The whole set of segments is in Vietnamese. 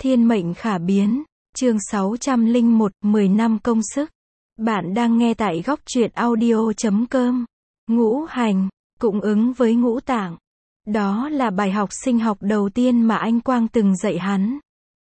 Thiên mệnh khả biến, chương 601, 10 năm công sức. Bạn đang nghe tại góc truyện audio.com. Ngũ hành, cũng ứng với ngũ tạng. Đó là bài học sinh học đầu tiên mà anh Quang từng dạy hắn.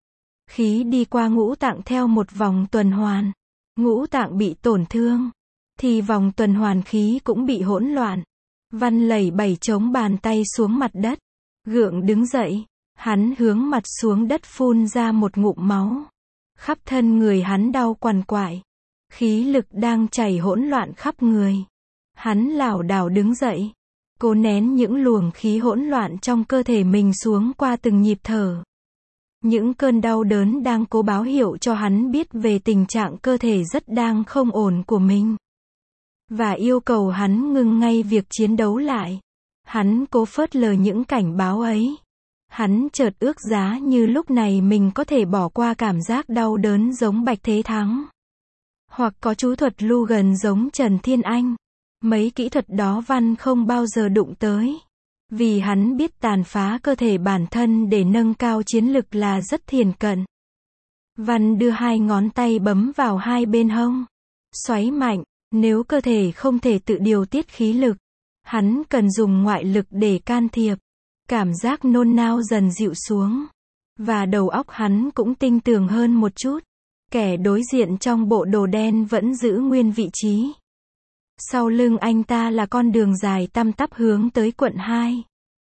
Khí đi qua ngũ tạng theo một vòng tuần hoàn. Ngũ tạng bị tổn thương, thì vòng tuần hoàn khí cũng bị hỗn loạn. Văn lẩy bẩy chống bàn tay xuống mặt đất. Gượng đứng dậy, hắn hướng mặt xuống đất phun ra một ngụm máu. Khắp thân người hắn đau quằn quại. Khí lực đang chảy hỗn loạn khắp người. Hắn lảo đảo đứng dậy, cố nén những luồng khí hỗn loạn trong cơ thể mình xuống qua từng nhịp thở. Những cơn đau đớn đang cố báo hiệu cho hắn biết về tình trạng cơ thể rất đang không ổn của mình. Và yêu cầu hắn ngừng ngay việc chiến đấu lại. Hắn cố phớt lờ những cảnh báo ấy. Hắn chợt ước giá như lúc này mình có thể bỏ qua cảm giác đau đớn giống Bạch Thế Thắng. Hoặc có chú thuật lưu gần giống Trần Thiên Anh. Mấy kỹ thuật đó Văn không bao giờ đụng tới. Vì hắn biết tàn phá cơ thể bản thân để nâng cao chiến lực là rất thiển cận. Văn đưa hai ngón tay bấm vào hai bên hông. Xoáy mạnh, nếu cơ thể không thể tự điều tiết khí lực, hắn cần dùng ngoại lực để can thiệp. Cảm giác nôn nao dần dịu xuống. Và đầu óc hắn cũng tinh tường hơn một chút. Kẻ đối diện trong bộ đồ đen vẫn giữ nguyên vị trí. Sau lưng anh ta là con đường dài tăm tắp hướng tới quận 2.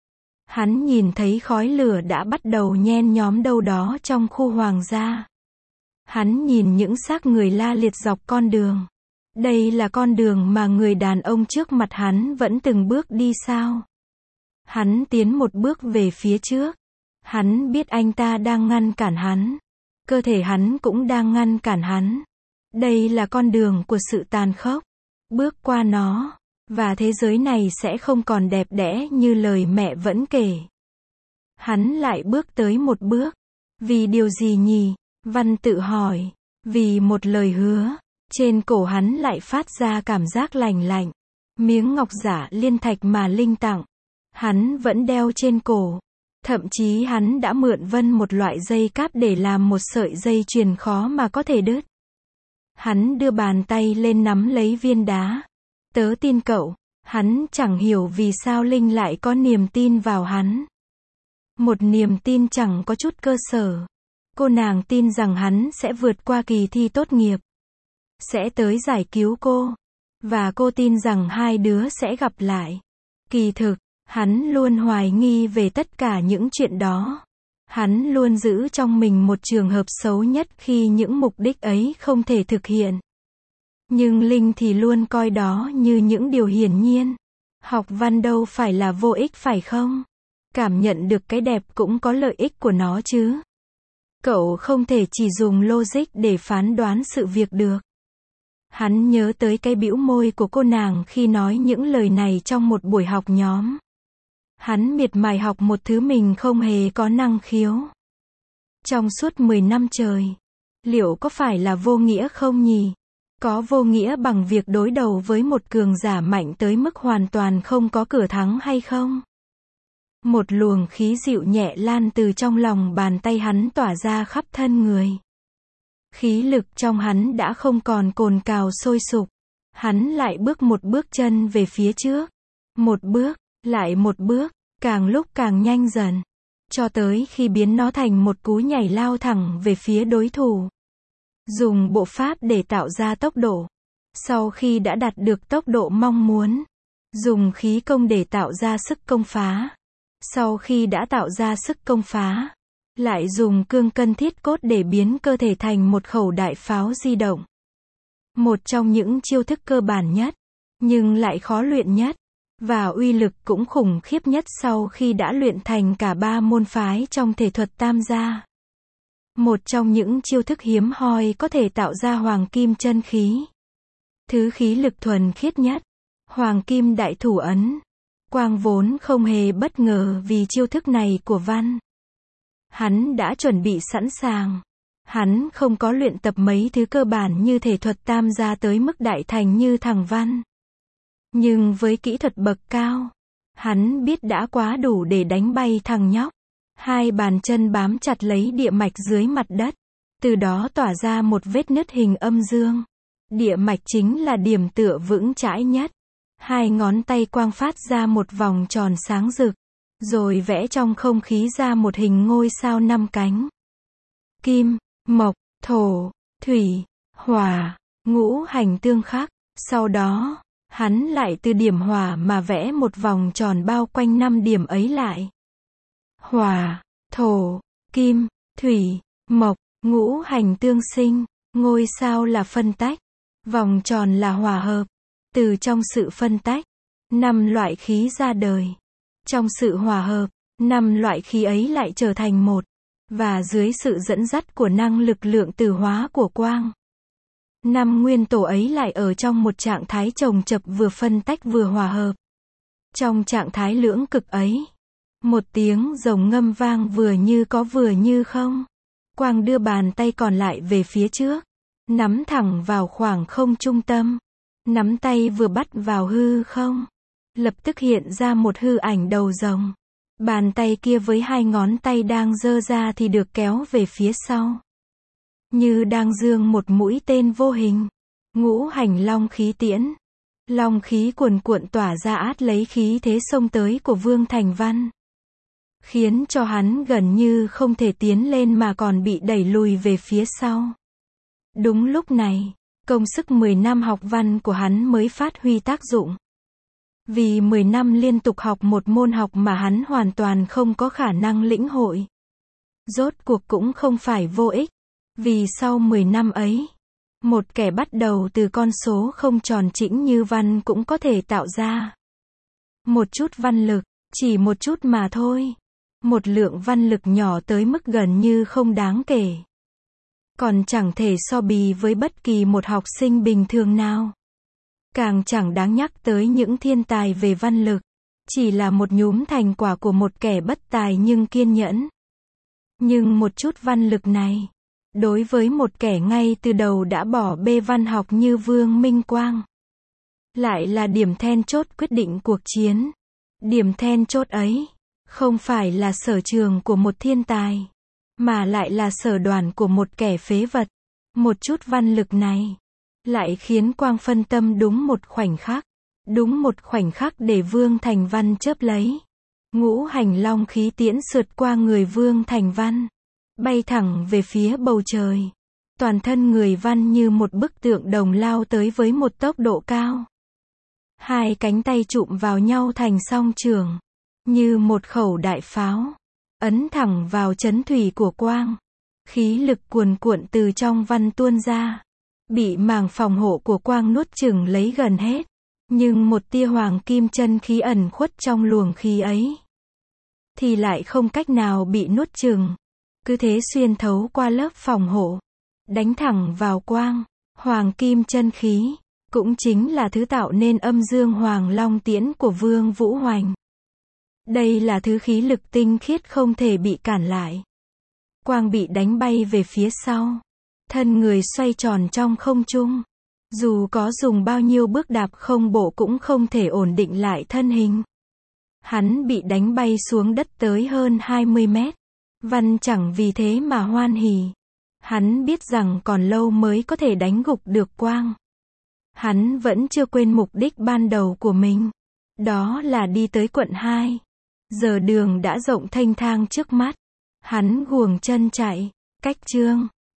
Hắn nhìn thấy khói lửa đã bắt đầu nhen nhóm đâu đó trong khu hoàng gia. Hắn nhìn những xác người la liệt dọc con đường. Đây là con đường mà người đàn ông trước mặt hắn vẫn từng bước đi sao? Hắn tiến một bước về phía trước. Hắn biết anh ta đang ngăn cản hắn. Cơ thể hắn cũng đang ngăn cản hắn. Đây là con đường của sự tàn khốc. Bước qua nó, và thế giới này sẽ không còn đẹp đẽ như lời mẹ vẫn kể. Hắn lại bước tới một bước. Vì điều gì nhỉ? Văn tự hỏi. Vì một lời hứa. Trên cổ hắn lại phát ra cảm giác lành lạnh. Miếng ngọc giả liên thạch mà Linh tặng. Hắn vẫn đeo trên cổ. Thậm chí hắn đã mượn Vân một loại dây cáp để làm một sợi dây chuyền khó mà có thể đứt. Hắn đưa bàn tay lên nắm lấy viên đá. Tớ tin cậu. Hắn chẳng hiểu vì sao Linh lại có niềm tin vào hắn. Một niềm tin chẳng có chút cơ sở. Cô nàng tin rằng hắn sẽ vượt qua kỳ thi tốt nghiệp. Sẽ tới giải cứu cô. Và cô tin rằng hai đứa sẽ gặp lại. Kỳ thực, hắn luôn hoài nghi về tất cả những chuyện đó. Hắn luôn giữ trong mình một trường hợp xấu nhất khi những mục đích ấy không thể thực hiện. Nhưng Linh thì luôn coi đó như những điều hiển nhiên. Học văn đâu phải là vô ích phải không? Cảm nhận được cái đẹp cũng có lợi ích của nó chứ. Cậu không thể chỉ dùng logic để phán đoán sự việc được. Hắn nhớ tới cái bĩu môi của cô nàng khi nói những lời này trong một buổi học nhóm. Hắn miệt mài học một thứ mình không hề có năng khiếu. Trong suốt 10 năm trời. Liệu có phải là vô nghĩa không nhỉ? Có vô nghĩa bằng việc đối đầu với một cường giả mạnh tới mức hoàn toàn không có cửa thắng hay không? Một luồng khí dịu nhẹ lan từ trong lòng bàn tay hắn tỏa ra khắp thân người. Khí lực trong hắn đã không còn cồn cào sôi sục. Hắn lại bước một bước chân về phía trước. Một bước, lại một bước, càng lúc càng nhanh dần. Cho tới khi biến nó thành một cú nhảy lao thẳng về phía đối thủ. Dùng bộ pháp để tạo ra tốc độ. Sau khi đã đạt được tốc độ mong muốn. Dùng khí công để tạo ra sức công phá. Sau khi đã tạo ra sức công phá. Lại dùng cương cân thiết cốt để biến cơ thể thành một khẩu đại pháo di động. Một trong những chiêu thức cơ bản nhất. Nhưng lại khó luyện nhất. Và uy lực cũng khủng khiếp nhất sau khi đã luyện thành cả 3 môn phái trong thể thuật tam gia. Một trong những chiêu thức hiếm hoi có thể tạo ra hoàng kim chân khí. Thứ khí lực thuần khiết nhất. Hoàng kim đại thủ ấn. Quang vốn không hề bất ngờ vì chiêu thức này của Văn. Hắn đã chuẩn bị sẵn sàng. Hắn không có luyện tập mấy thứ cơ bản như thể thuật tam gia tới mức đại thành như thằng Văn. Nhưng với kỹ thuật bậc cao, hắn biết đã quá đủ để đánh bay thằng nhóc. Hai bàn chân bám chặt lấy địa mạch dưới mặt đất. Từ đó tỏa ra một vết nứt hình âm dương. Địa mạch chính là điểm tựa vững chãi nhất. Hai ngón tay quang phát ra một vòng tròn sáng rực. Rồi vẽ trong không khí ra một hình ngôi sao 5 cánh. Kim, mộc, thổ, thủy, hỏa, ngũ hành tương khắc. Sau đó, hắn lại từ điểm hỏa mà vẽ một vòng tròn bao quanh 5 điểm ấy lại. Hỏa, thổ, kim, thủy, mộc, ngũ hành tương sinh, ngôi sao là phân tách, vòng tròn là hòa hợp. Từ trong sự phân tách, 5 loại khí ra đời. Trong sự hòa hợp, 5 loại khí ấy lại trở thành một, và dưới sự dẫn dắt của năng lực lượng tử hóa của quang, 5 nguyên tổ ấy lại ở trong một trạng thái chồng chập vừa phân tách vừa hòa hợp. Trong trạng thái lưỡng cực ấy, một tiếng rồng ngâm vang vừa như có vừa như không. Quang đưa bàn tay còn lại về phía trước, nắm thẳng vào khoảng không trung tâm. Nắm tay vừa bắt vào hư không, lập tức hiện ra một hư ảnh đầu rồng. Bàn tay kia với hai ngón tay đang giơ ra thì được kéo về phía sau, như đang giương một mũi tên vô hình. Ngũ hành long khí tiễn. Long khí cuồn cuộn tỏa ra át lấy khí thế xông tới của Vương Thành Văn, khiến cho hắn gần như không thể tiến lên mà còn bị đẩy lùi về phía sau. Đúng lúc này, công sức 10 năm học văn của hắn mới phát huy tác dụng. Vì 10 năm liên tục học một môn học mà hắn hoàn toàn không có khả năng lĩnh hội. Rốt cuộc cũng không phải vô ích. Vì sau 10 năm ấy, một kẻ bắt đầu từ con số không tròn chỉnh như Văn cũng có thể tạo ra một chút văn lực, chỉ một chút mà thôi. Một lượng văn lực nhỏ tới mức gần như không đáng kể. Còn chẳng thể so bì với bất kỳ một học sinh bình thường nào. Càng chẳng đáng nhắc tới những thiên tài về văn lực. Chỉ là một nhúm thành quả của một kẻ bất tài nhưng kiên nhẫn. Nhưng một chút văn lực này, đối với một kẻ ngay từ đầu đã bỏ bê văn học như Vương Minh Quang, lại là điểm then chốt quyết định cuộc chiến. Điểm then chốt ấy, không phải là sở trường của một thiên tài, mà lại là sở đoản của một kẻ phế vật. Một chút văn lực này, lại khiến Quang phân tâm đúng một khoảnh khắc. Đúng một khoảnh khắc để Vương Thành Văn chớp lấy. Ngũ hành long khí tiễn sượt qua người Vương Thành Văn, bay thẳng về phía bầu trời. Toàn thân người Văn như một bức tượng đồng lao tới với một tốc độ cao. Hai cánh tay chụm vào nhau thành song trường, như một khẩu đại pháo, ấn thẳng vào chấn thủy của Quang. Khí lực cuồn cuộn từ trong Văn tuôn ra, bị màng phòng hộ của Quang nuốt chửng lấy gần hết. Nhưng một tia hoàng kim chân khí ẩn khuất trong luồng khí ấy, thì lại không cách nào bị nuốt chửng. Cứ thế xuyên thấu qua lớp phòng hộ, đánh thẳng vào Quang. Hoàng kim chân khí, cũng chính là thứ tạo nên âm dương hoàng long tiễn của Vương Vũ Hoành. Đây là thứ khí lực tinh khiết không thể bị cản lại. Quang bị đánh bay về phía sau. Thân người xoay tròn trong không trung. Dù có dùng bao nhiêu bước đạp không bộ cũng không thể ổn định lại thân hình. Hắn bị đánh bay xuống đất tới hơn 20 mét. Văn chẳng vì thế mà hoan hỉ. Hắn biết rằng còn lâu mới có thể đánh gục được Quang. Hắn vẫn chưa quên mục đích ban đầu của mình. Đó là đi tới quận 2. Giờ đường đã rộng thênh thang trước mắt. Hắn guồng chân chạy. Cách chương